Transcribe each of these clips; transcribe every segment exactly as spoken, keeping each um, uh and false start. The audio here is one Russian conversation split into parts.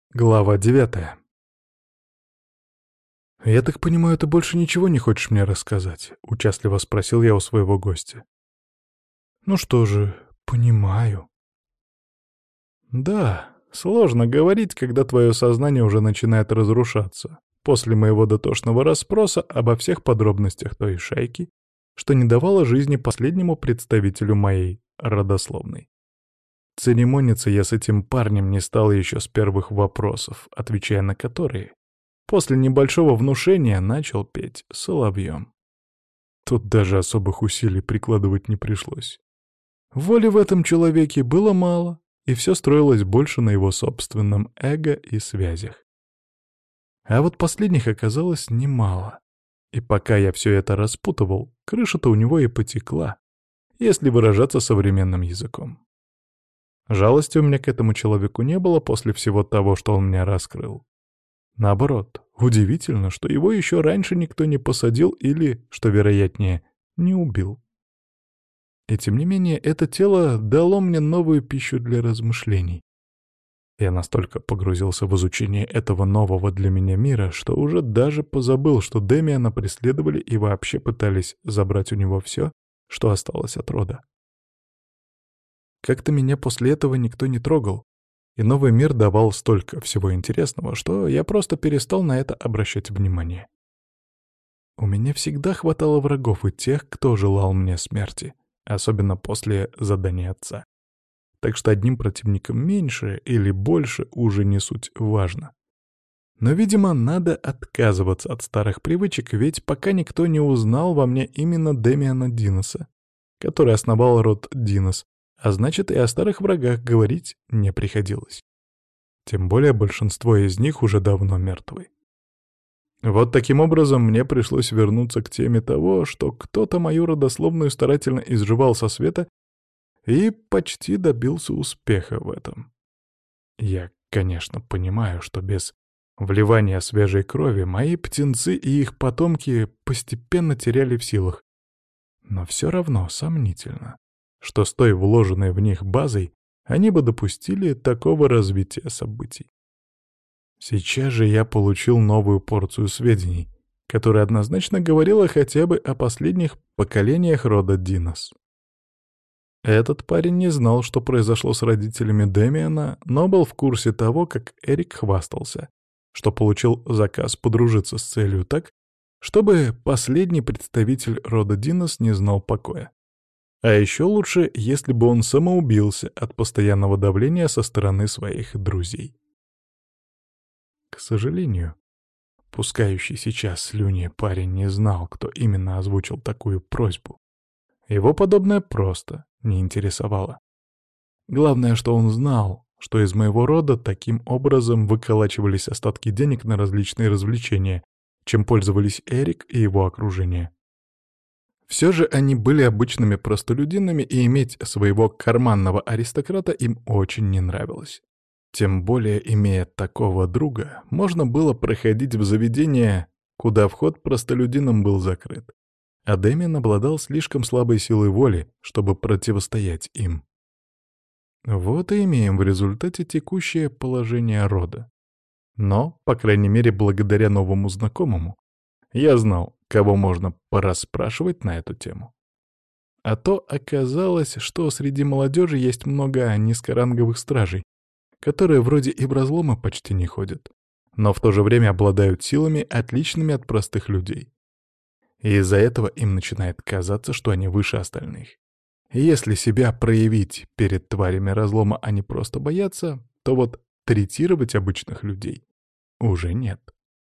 Глава девятая. «Я так понимаю, ты больше ничего не хочешь мне рассказать?» — участливо спросил я у своего гостя. «Ну что же, понимаю». «Да, сложно говорить, когда твое сознание уже начинает разрушаться. После моего дотошного расспроса обо всех подробностях той шайки, что не давало жизни последнему представителю моей родословной. Церемониться я с этим парнем не стал еще с первых вопросов, отвечая на которые, после небольшого внушения начал петь соловьем. Тут даже особых усилий прикладывать не пришлось. Воли в этом человеке было мало, и все строилось больше на его собственном эго и связях. А вот последних оказалось немало. И пока я все это распутывал, крыша-то у него и потекла, если выражаться современным языком. Жалости у меня к этому человеку не было после всего того, что он мне раскрыл. Наоборот, удивительно, что его еще раньше никто не посадил или, что вероятнее, не убил. И тем не менее, это тело дало мне новую пищу для размышлений. Я настолько погрузился в изучение этого нового для меня мира, что уже даже позабыл, что Демиана преследовали и вообще пытались забрать у него все, что осталось от рода. Как-то меня после этого никто не трогал, и новый мир давал столько всего интересного, что я просто перестал на это обращать внимание. У меня всегда хватало врагов и тех, кто желал мне смерти, особенно после задания отца. Так что одним противником меньше или больше уже не суть важно. Но, видимо, надо отказываться от старых привычек, ведь пока никто не узнал во мне именно Демиана Диноса, который основал род Динос, а значит, и о старых врагах говорить не приходилось. Тем более большинство из них уже давно мертвы. Вот таким образом мне пришлось вернуться к теме того, что кто-то мою родословную старательно изживал со света и почти добился успеха в этом. Я, конечно, понимаю, что без вливания свежей крови мои птенцы и их потомки постепенно теряли в силах, но все равно сомнительно, что с той вложенной в них базой они бы допустили такого развития событий. Сейчас же я получил новую порцию сведений, которая однозначно говорила хотя бы о последних поколениях рода Динос. Этот парень не знал, что произошло с родителями Демиана, но был в курсе того, как Эрик хвастался, что получил заказ подружиться с целью так, чтобы последний представитель рода Динос не знал покоя. А еще лучше, если бы он самоубился от постоянного давления со стороны своих друзей. К сожалению, пускающий сейчас слюни парень не знал, кто именно озвучил такую просьбу. Его подобное просто не интересовало. Главное, что он знал, что из моего рода таким образом выколачивались остатки денег на различные развлечения, чем пользовались Эрик и его окружение. Все же они были обычными простолюдинами, и иметь своего карманного аристократа им очень не нравилось. Тем более, имея такого друга, можно было проходить в заведение, куда вход простолюдинам был закрыт. А Дэмиан обладал слишком слабой силой воли, чтобы противостоять им. Вот и имеем в результате текущее положение рода. Но, по крайней мере, благодаря новому знакомому, я знал, кого можно порасспрашивать на эту тему. А то оказалось, что среди молодежи есть много низкоранговых стражей, которые вроде и в разломы почти не ходят, но в то же время обладают силами, отличными от простых людей. И из-за этого им начинает казаться, что они выше остальных. И если себя проявить перед тварями разлома, а не просто бояться, то вот третировать обычных людей уже нет.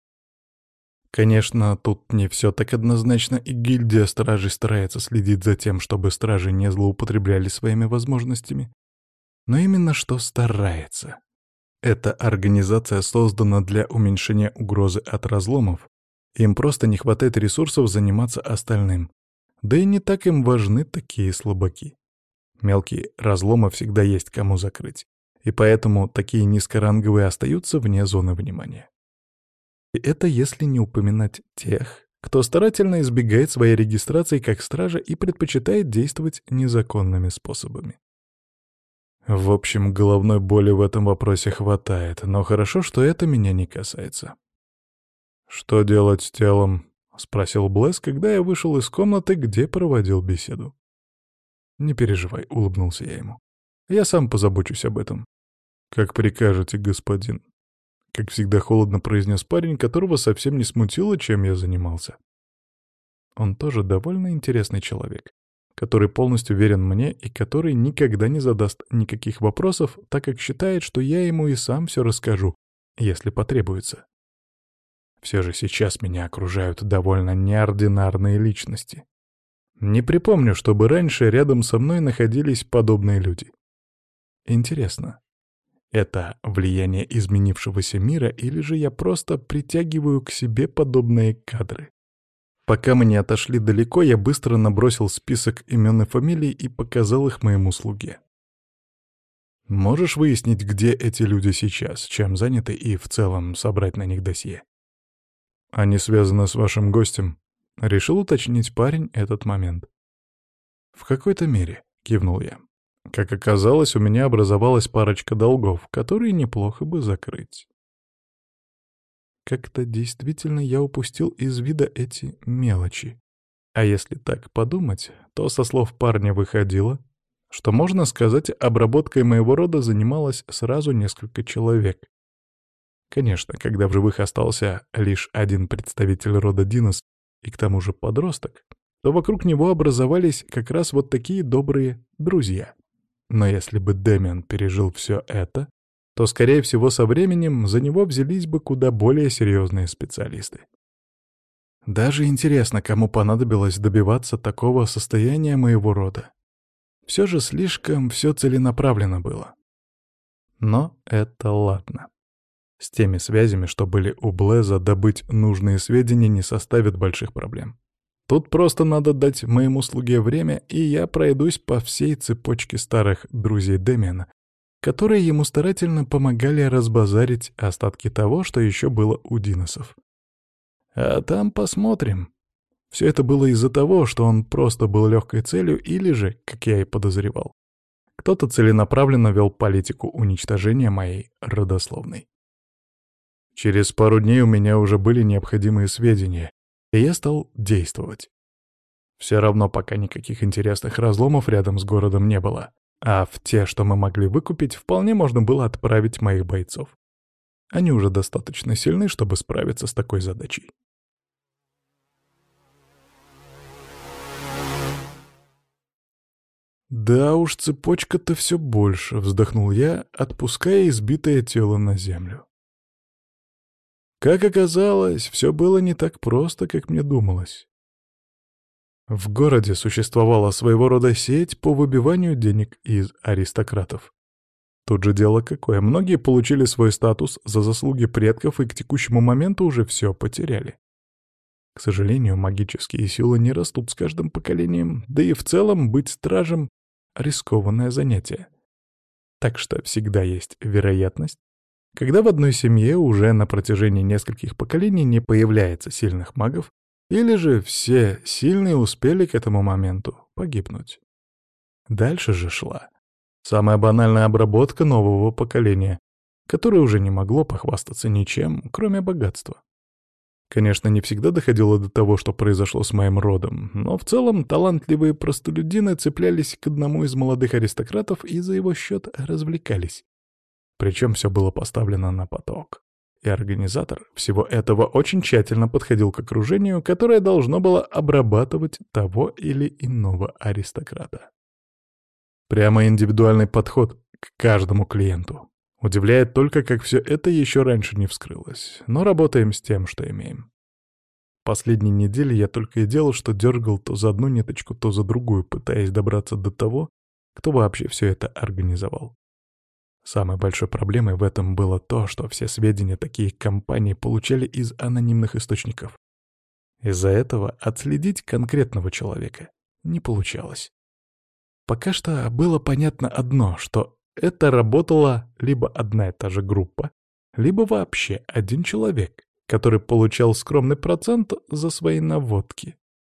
Конечно, тут не все так однозначно, и гильдия стражей старается следить за тем, чтобы стражи не злоупотребляли своими возможностями. Но именно что старается. Эта организация создана для уменьшения угрозы от разломов. Им просто не хватает ресурсов заниматься остальным. Да и не так им важны такие слабаки. Мелкие разломы всегда есть кому закрыть. И поэтому такие низкоранговые остаются вне зоны внимания. И это если не упоминать тех, кто старательно избегает своей регистрации как стража и предпочитает действовать незаконными способами. В общем, головной боли в этом вопросе хватает, но хорошо, что это меня не касается. «Что делать с телом?» — спросил Блэс, когда я вышел из комнаты, где проводил беседу. «Не переживай», — улыбнулся я ему. «Я сам позабочусь об этом». «Как прикажете, господин», — как всегда холодно произнес парень, которого совсем не смутило, чем я занимался. Он тоже довольно интересный человек, который полностью верен мне и который никогда не задаст никаких вопросов, так как считает, что я ему и сам все расскажу, если потребуется. Все же сейчас меня окружают довольно неординарные личности. Не припомню, чтобы раньше рядом со мной находились подобные люди. Интересно, это влияние изменившегося мира или же я просто притягиваю к себе подобные кадры? Пока мы не отошли далеко, я быстро набросил список имен и фамилий и показал их моему слуге. «Можешь выяснить, где эти люди сейчас, чем заняты и в целом собрать на них досье?» «Они связаны с вашим гостем», — решил уточнить парень этот момент. «В какой-то мере», — кивнул я. «Как оказалось, у меня образовалась парочка долгов, которые неплохо бы закрыть». Как-то действительно я упустил из вида эти мелочи. А если так подумать, то со слов парня выходило, что, можно сказать, обработкой моего рода занималось сразу несколько человек. Конечно, когда в живых остался лишь один представитель рода Динос, и к тому же подросток, то вокруг него образовались как раз вот такие добрые друзья. Но если бы Дэмиан пережил все это, то, скорее всего, со временем за него взялись бы куда более серьезные специалисты. Даже интересно, кому понадобилось добиваться такого состояния моего рода. Все же слишком все целенаправленно было. Но это ладно. С теми связями, что были у Блэза, добыть нужные сведения не составит больших проблем. Тут просто надо дать моему слуге время, и я пройдусь по всей цепочке старых друзей Дэмиана, которые ему старательно помогали разбазарить остатки того, что еще было у Диносов. А там посмотрим. Все это было из-за того, что он просто был легкой целью, или же, как я и подозревал, кто-то целенаправленно вел политику уничтожения моей родословной. Через пару дней у меня уже были необходимые сведения, и я стал действовать. Все равно пока никаких интересных разломов рядом с городом не было, а в те, что мы могли выкупить, вполне можно было отправить моих бойцов. Они уже достаточно сильны, чтобы справиться с такой задачей. «Да уж, цепочка-то все больше», — вздохнул я, отпуская избитое тело на землю. Как оказалось, все было не так просто, как мне думалось. В городе существовала своего рода сеть по выбиванию денег из аристократов. Тут же дело какое, многие получили свой статус за заслуги предков и к текущему моменту уже все потеряли. К сожалению, магические силы не растут с каждым поколением, да и в целом быть стражем — рискованное занятие. Так что всегда есть вероятность, когда в одной семье уже на протяжении нескольких поколений не появляется сильных магов, или же все сильные успели к этому моменту погибнуть. Дальше же шла самая банальная обработка нового поколения, которое уже не могло похвастаться ничем, кроме богатства. Конечно, не всегда доходило до того, что произошло с моим родом, но в целом талантливые простолюдины цеплялись к одному из молодых аристократов и за его счет развлекались. Причем все было поставлено на поток. И организатор всего этого очень тщательно подходил к окружению, которое должно было обрабатывать того или иного аристократа. Прямо индивидуальный подход к каждому клиенту. Удивляет только, как все это еще раньше не вскрылось. Но работаем с тем, что имеем. Последние недели я только и делал, что дергал то за одну ниточку, то за другую, пытаясь добраться до того, кто вообще все это организовал. Самой большой проблемой в этом было то, что все сведения такие компании получали из анонимных источников. Из-за этого отследить конкретного человека не получалось. Пока что было понятно одно, что это работала либо одна и та же группа, либо вообще один человек, который получал скромный процент за свои наводки.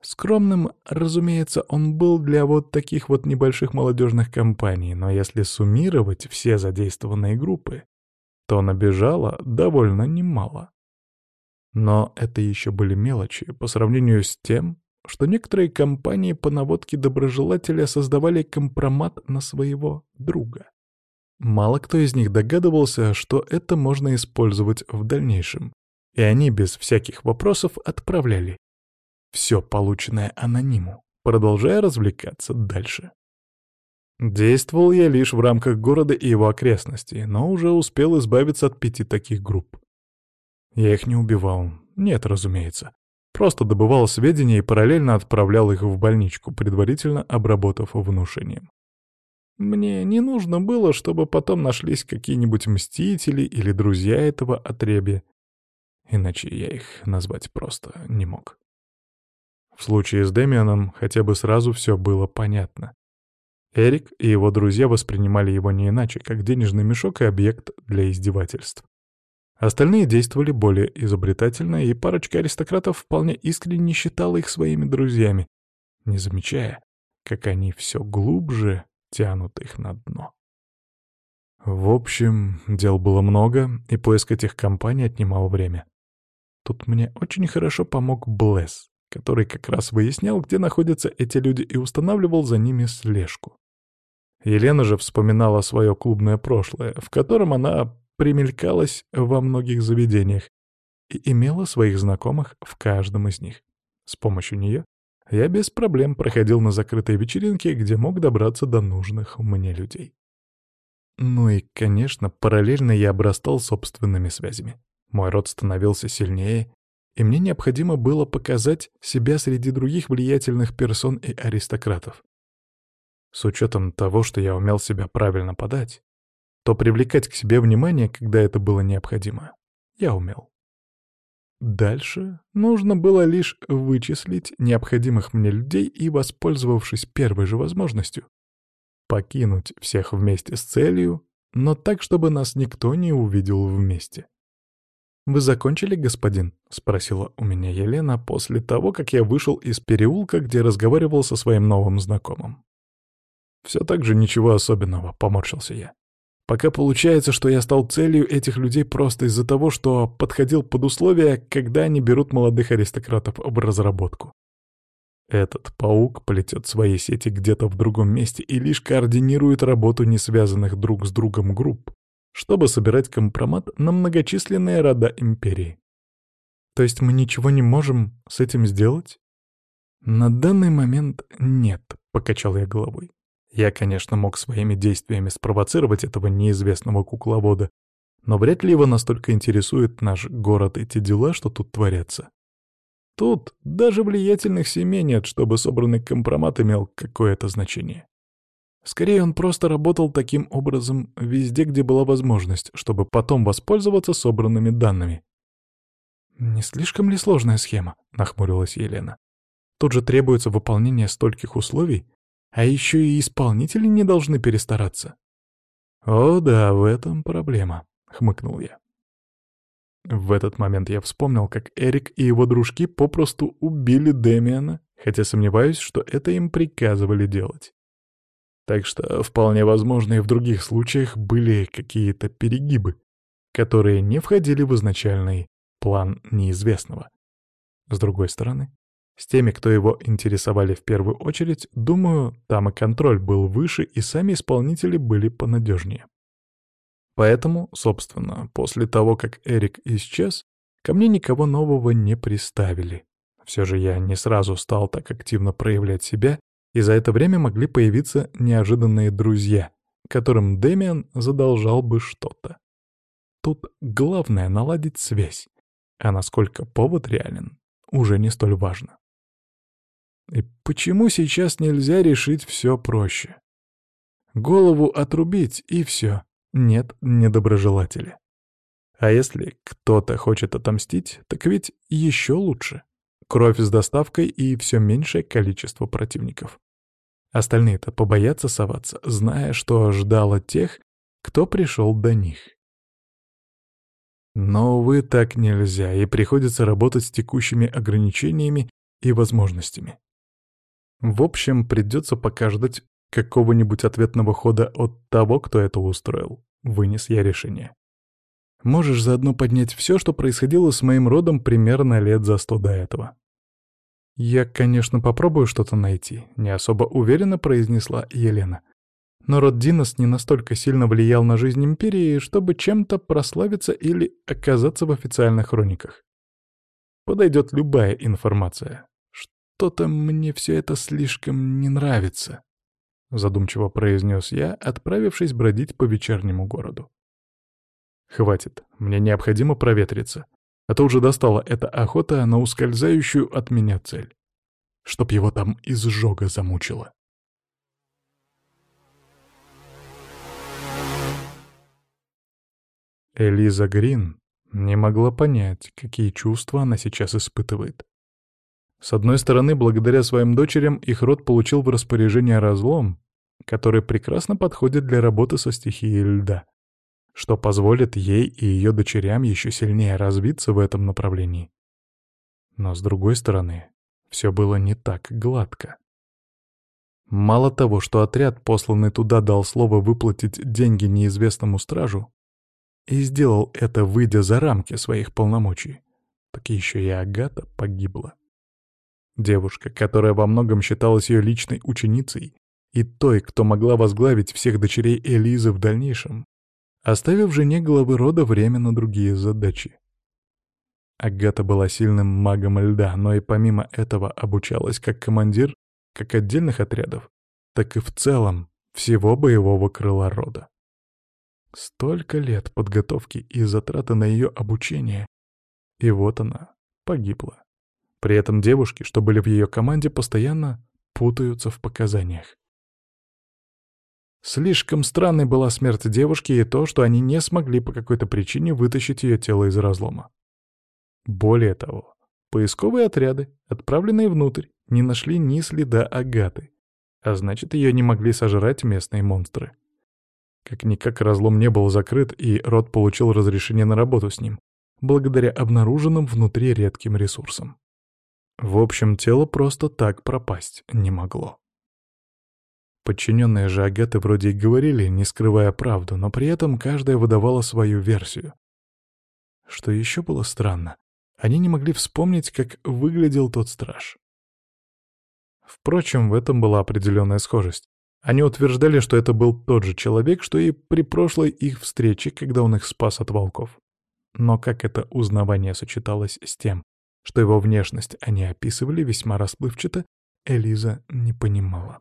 Скромным, разумеется, он был для вот таких вот небольших молодежных компаний, но если суммировать все задействованные группы, то набежало довольно немало. Но это еще были мелочи по сравнению с тем, что некоторые компании по наводке доброжелателя создавали компромат на своего друга. Мало кто из них догадывался, что это можно использовать в дальнейшем, и они без всяких вопросов отправляли все полученное анониму, продолжая развлекаться дальше. Действовал я лишь в рамках города и его окрестностей, но уже успел избавиться от пяти таких групп. Я их не убивал, нет, разумеется. Просто добывал сведения и параллельно отправлял их в больничку, предварительно обработав внушением. Мне не нужно было, чтобы потом нашлись какие-нибудь мстители или друзья этого отребья, иначе я их назвать просто не мог. В случае с Дэмианом хотя бы сразу все было понятно. Эрик и его друзья воспринимали его не иначе, как денежный мешок и объект для издевательств. Остальные действовали более изобретательно, и парочка аристократов вполне искренне считала их своими друзьями, не замечая, как они все глубже тянут их на дно. В общем, дел было много, и поиск этих компаний отнимал время. Тут мне очень хорошо помог Блэс, который как раз выяснял, где находятся эти люди, и устанавливал за ними слежку. Елена же вспоминала свое клубное прошлое, в котором она примелькалась во многих заведениях и имела своих знакомых в каждом из них. С помощью нее я без проблем проходил на закрытые вечеринки, где мог добраться до нужных мне людей. Ну и, конечно, параллельно я обрастал собственными связями. Мой род становился сильнее, и мне необходимо было показать себя среди других влиятельных персон и аристократов. С учетом того, что я умел себя правильно подать, то привлекать к себе внимание, когда это было необходимо, я умел. Дальше нужно было лишь вычислить необходимых мне людей и, воспользовавшись первой же возможностью, покинуть всех вместе с целью, но так, чтобы нас никто не увидел вместе. «Вы закончили, господин?» — спросила у меня Елена после того, как я вышел из переулка, где разговаривал со своим новым знакомым. «Все так же ничего особенного», — поморщился я. «Пока получается, что я стал целью этих людей просто из-за того, что подходил под условия, когда они берут молодых аристократов в разработку. Этот паук плетет свои сети где-то в другом месте и лишь координирует работу несвязанных друг с другом групп, чтобы собирать компромат на многочисленные рода империи. То есть мы ничего не можем с этим сделать?» «На данный момент нет», — покачал я головой. Я, конечно, мог своими действиями спровоцировать этого неизвестного кукловода, но вряд ли его настолько интересует наш город и те дела, что тут творятся. Тут даже влиятельных семей нет, чтобы собранный компромат имел какое-то значение. Скорее, он просто работал таким образом везде, где была возможность, чтобы потом воспользоваться собранными данными. «Не слишком ли сложная схема?» — нахмурилась Елена. «Тут же требуется выполнение стольких условий, а еще и исполнители не должны перестараться». «О да, в этом проблема», — хмыкнул я. В этот момент я вспомнил, как Эрик и его дружки попросту убили Дэмиана, хотя сомневаюсь, что это им приказывали делать. Так что, вполне возможно, и в других случаях были какие-то перегибы, которые не входили в изначальный план неизвестного. С другой стороны, с теми, кто его интересовали в первую очередь, думаю, там и контроль был выше, и сами исполнители были понадежнее. Поэтому, собственно, после того, как Эрик исчез, ко мне никого нового не приставили. Все же я не сразу стал так активно проявлять себя, и за это время могли появиться неожиданные друзья, которым Дэмиан задолжал бы что-то. Тут главное — наладить связь, а насколько повод реален, уже не столь важно. И почему сейчас нельзя решить все проще? Голову отрубить — и все. Нет недоброжелателя. А если кто-то хочет отомстить, так ведь еще лучше. Кровь с доставкой и все меньшее количество противников. Остальные-то побоятся соваться, зная, что ждало тех, кто пришел до них. Но, увы, так нельзя, и приходится работать с текущими ограничениями и возможностями. В общем, придется пока ждать какого-нибудь ответного хода от того, кто это устроил. Вынес я решение. Можешь заодно поднять все, что происходило с моим родом примерно лет за сто до этого. Я, конечно, попробую что-то найти, не особо уверенно произнесла Елена. Но род Динос не настолько сильно влиял на жизнь империи, чтобы чем-то прославиться или оказаться в официальных хрониках. Подойдет любая информация. Что-то мне все это слишком не нравится, задумчиво произнес я, отправившись бродить по вечернему городу. Хватит, мне необходимо проветриться, а то уже достала эта охота на ускользающую от меня цель. Чтоб его там изжога замучила. Элиза Грин не могла понять, какие чувства она сейчас испытывает. С одной стороны, благодаря своим дочерям их род получил в распоряжение разлом, который прекрасно подходит для работы со стихией льда, что позволит ей и ее дочерям еще сильнее развиться в этом направлении. Но с другой стороны, все было не так гладко. Мало того, что отряд, посланный туда, дал слово выплатить деньги неизвестному стражу, и сделал это, выйдя за рамки своих полномочий, так еще и Агата погибла. Девушка, которая во многом считалась ее личной ученицей и той, кто могла возглавить всех дочерей Элизы в дальнейшем, оставив жене главы рода время на другие задачи. Агата была сильным магом льда, но и помимо этого обучалась как командир как отдельных отрядов, так и в целом всего боевого крыла рода. Столько лет подготовки и затраты на ее обучение, и вот она погибла. При этом девушки, что были в ее команде, постоянно путаются в показаниях. Слишком странной была смерть девушки и то, что они не смогли по какой-то причине вытащить ее тело из разлома. Более того, поисковые отряды, отправленные внутрь, не нашли ни следа Агаты, а значит, ее не могли сожрать местные монстры. Как-никак разлом не был закрыт, и род получил разрешение на работу с ним, благодаря обнаруженным внутри редким ресурсам. В общем, тело просто так пропасть не могло. Подчиненные же Агаты вроде и говорили, не скрывая правду, но при этом каждая выдавала свою версию. Что еще было странно, они не могли вспомнить, как выглядел тот страж. Впрочем, в этом была определенная схожесть. Они утверждали, что это был тот же человек, что и при прошлой их встрече, когда он их спас от волков. Но как это узнавание сочеталось с тем, что его внешность они описывали весьма расплывчато, Элиза не понимала.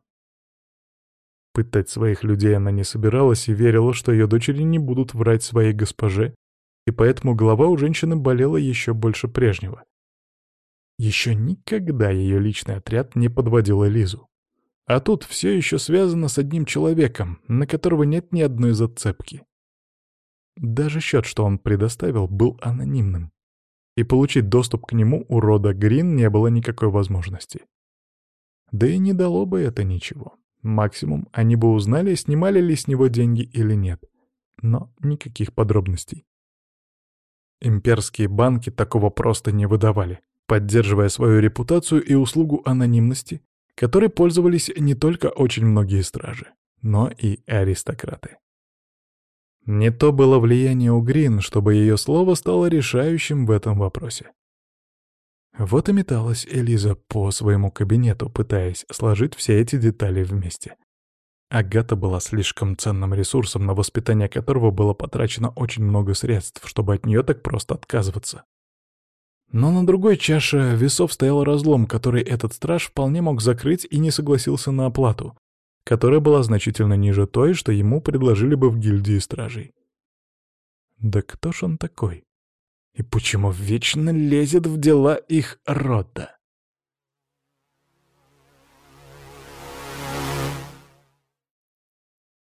Пытать своих людей она не собиралась и верила, что ее дочери не будут врать своей госпоже, и поэтому голова у женщины болела еще больше прежнего. Еще никогда ее личный отряд не подводил Элизу. А тут все еще связано с одним человеком, на которого нет ни одной зацепки. Даже счет, что он предоставил, был анонимным. И получить доступ к нему у рода Грин не было никакой возможности. Да и не дало бы это ничего. Максимум, они бы узнали, снимали ли с него деньги или нет. Но никаких подробностей. Имперские банки такого просто не выдавали, поддерживая свою репутацию и услугу анонимности, которой пользовались не только очень многие стражи, но и аристократы. Не то было влияние у Грин, чтобы ее слово стало решающим в этом вопросе. Вот и металась Элиза по своему кабинету, пытаясь сложить все эти детали вместе. Агата была слишком ценным ресурсом, на воспитание которого было потрачено очень много средств, чтобы от нее так просто отказываться. Но на другой чаше весов стоял разлом, который этот страж вполне мог закрыть и не согласился на оплату, которая была значительно ниже той, что ему предложили бы в гильдии стражей. Да кто ж он такой? И почему вечно лезет в дела их рода?